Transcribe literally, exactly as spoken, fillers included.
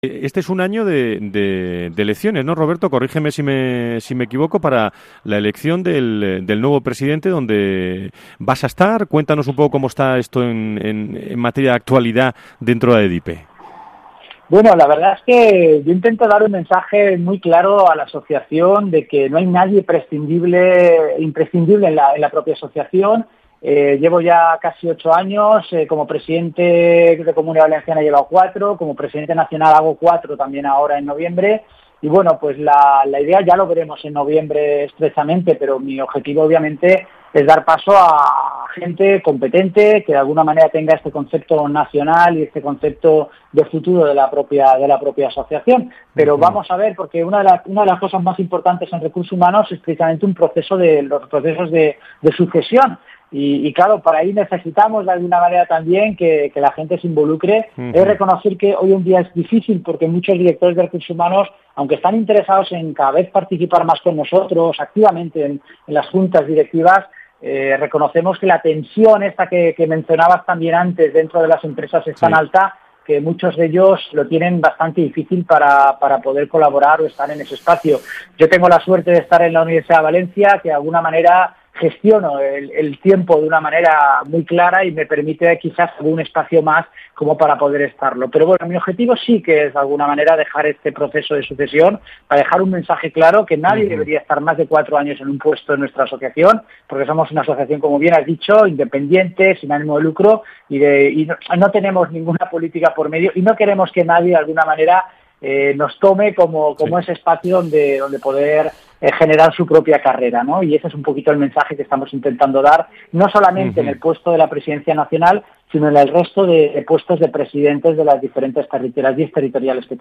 Este es un año de, de, de elecciones, ¿no, Roberto? Corrígeme si me, si me equivoco, para la elección del, del nuevo presidente, donde vas a estar. Cuéntanos un poco cómo está esto en, en, en materia de actualidad dentro de ADIPE. Bueno, la verdad es que yo intento dar un mensaje muy claro a la asociación de que no hay nadie prescindible, imprescindible en la, en la propia asociación. Eh, llevo ya casi ocho años, eh, como presidente de Comunidad Valenciana he llevado cuatro, como presidente nacional hago cuatro también ahora en noviembre, y bueno, pues la, la idea ya lo veremos en noviembre estrechamente, pero mi objetivo obviamente es dar paso a gente competente que de alguna manera tenga este concepto nacional y este concepto de futuro de la propia de la propia asociación. Pero uh-huh. Vamos a ver, porque una de, la, una de las cosas más importantes en recursos humanos es precisamente un proceso de los procesos de, de sucesión. Y, y claro, para ahí necesitamos de alguna manera también que, que la gente se involucre. Uh-huh. Es reconocer que hoy en día es difícil porque muchos directores de recursos humanos, aunque están interesados en cada vez participar más con nosotros activamente en, en las juntas directivas, eh, reconocemos que la tensión esta que, que mencionabas también antes dentro de las empresas es tan sí. alta que muchos de ellos lo tienen bastante difícil para, para poder colaborar o estar en ese espacio. Yo tengo la suerte de estar en la Universidad de Valencia, que de alguna manera gestiono el, el tiempo de una manera muy clara y me permite quizás algún espacio más como para poder estarlo. Pero bueno, mi objetivo sí que es de alguna manera dejar este proceso de sucesión, para dejar un mensaje claro que nadie uh-huh. debería estar más de cuatro años en un puesto en nuestra asociación, porque somos una asociación, como bien has dicho, independiente, sin ánimo de lucro, y, de, y no, no tenemos ninguna política por medio y no queremos que nadie de alguna manera eh, nos tome como, como sí. ese espacio donde, donde poder eh, generar su propia carrera, ¿no? Y ese es un poquito el mensaje que estamos intentando dar, no solamente uh-huh. en el puesto de la presidencia nacional, sino en el resto de, de puestos de presidentes de las diferentes territoriales, territoriales que